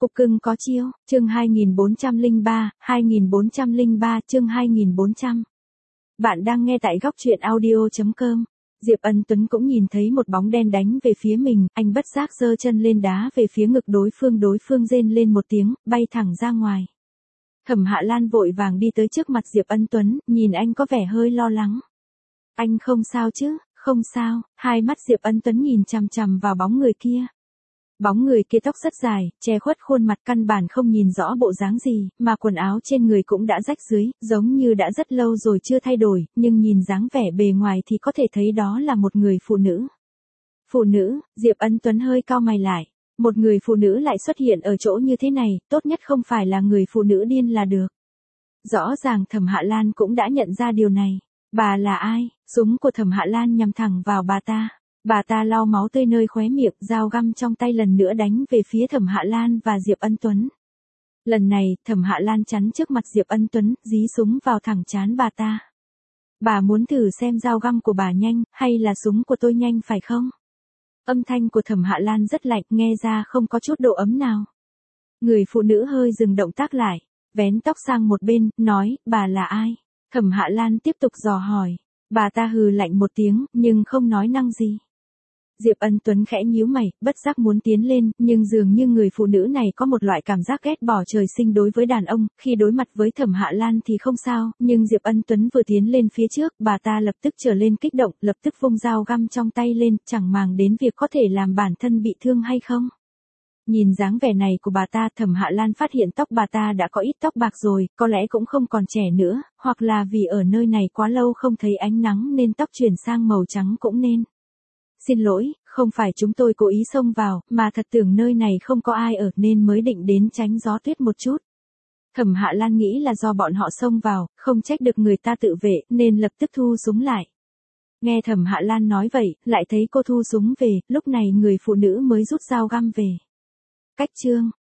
Cục cưng có chiêu, chương 2403 chương 2400. Bạn đang nghe tại góc truyện audio.com. Diệp Ân Tuấn cũng nhìn thấy một bóng đen đánh về phía mình, anh bất giác giơ chân lên đá về phía ngực đối phương rên lên một tiếng, bay thẳng ra ngoài. Thẩm Hạ Lan vội vàng đi tới trước mặt Diệp Ân Tuấn, nhìn anh có vẻ hơi lo lắng. Anh không sao chứ? Không sao. Hai mắt Diệp Ân Tuấn nhìn chằm chằm vào bóng người kia. Bóng người kia tóc rất dài, che khuất khuôn mặt, căn bản không nhìn rõ bộ dáng gì, mà quần áo trên người cũng đã rách rưới, giống như đã rất lâu rồi chưa thay đổi, nhưng nhìn dáng vẻ bề ngoài thì có thể thấy đó là một người phụ nữ. Phụ nữ? Diệp Ân Tuấn hơi cau mày lại. Một người phụ nữ lại xuất hiện ở chỗ như thế này, tốt nhất không phải là người phụ nữ điên là được. Rõ ràng Thẩm Hạ Lan cũng đã nhận ra điều này. Bà là ai? Súng của Thẩm Hạ Lan nhắm thẳng vào bà ta. Bà ta lau máu tươi nơi khóe miệng, dao găm trong tay lần nữa đánh về phía Thẩm Hạ Lan và Diệp Ân Tuấn. Lần này, Thẩm Hạ Lan chắn trước mặt Diệp Ân Tuấn, dí súng vào thẳng trán bà ta. Bà muốn thử xem dao găm của bà nhanh, hay là súng của tôi nhanh phải không? Âm thanh của Thẩm Hạ Lan rất lạnh, nghe ra không có chút độ ấm nào. Người phụ nữ hơi dừng động tác lại, vén tóc sang một bên, nói, bà là ai? Thẩm Hạ Lan tiếp tục dò hỏi. Bà ta hừ lạnh một tiếng, nhưng không nói năng gì. Diệp Ân Tuấn khẽ nhíu mày, bất giác muốn tiến lên, nhưng dường như người phụ nữ này có một loại cảm giác ghét bỏ trời sinh đối với đàn ông, khi đối mặt với Thẩm Hạ Lan thì không sao, nhưng Diệp Ân Tuấn vừa tiến lên phía trước, bà ta lập tức trở lên kích động, lập tức vung dao găm trong tay lên, chẳng màng đến việc có thể làm bản thân bị thương hay không. Nhìn dáng vẻ này của bà ta, Thẩm Hạ Lan phát hiện tóc bà ta đã có ít tóc bạc rồi, có lẽ cũng không còn trẻ nữa, hoặc là vì ở nơi này quá lâu không thấy ánh nắng nên tóc chuyển sang màu trắng cũng nên. Xin lỗi, không phải chúng tôi cố ý xông vào, mà thật tưởng nơi này không có ai ở nên mới định đến tránh gió tuyết một chút. Thẩm Hạ Lan nghĩ là do bọn họ xông vào, không trách được người ta tự vệ, nên lập tức thu súng lại. Nghe Thẩm Hạ Lan nói vậy, lại thấy cô thu súng về, lúc này người phụ nữ mới rút dao găm về. Cách chương,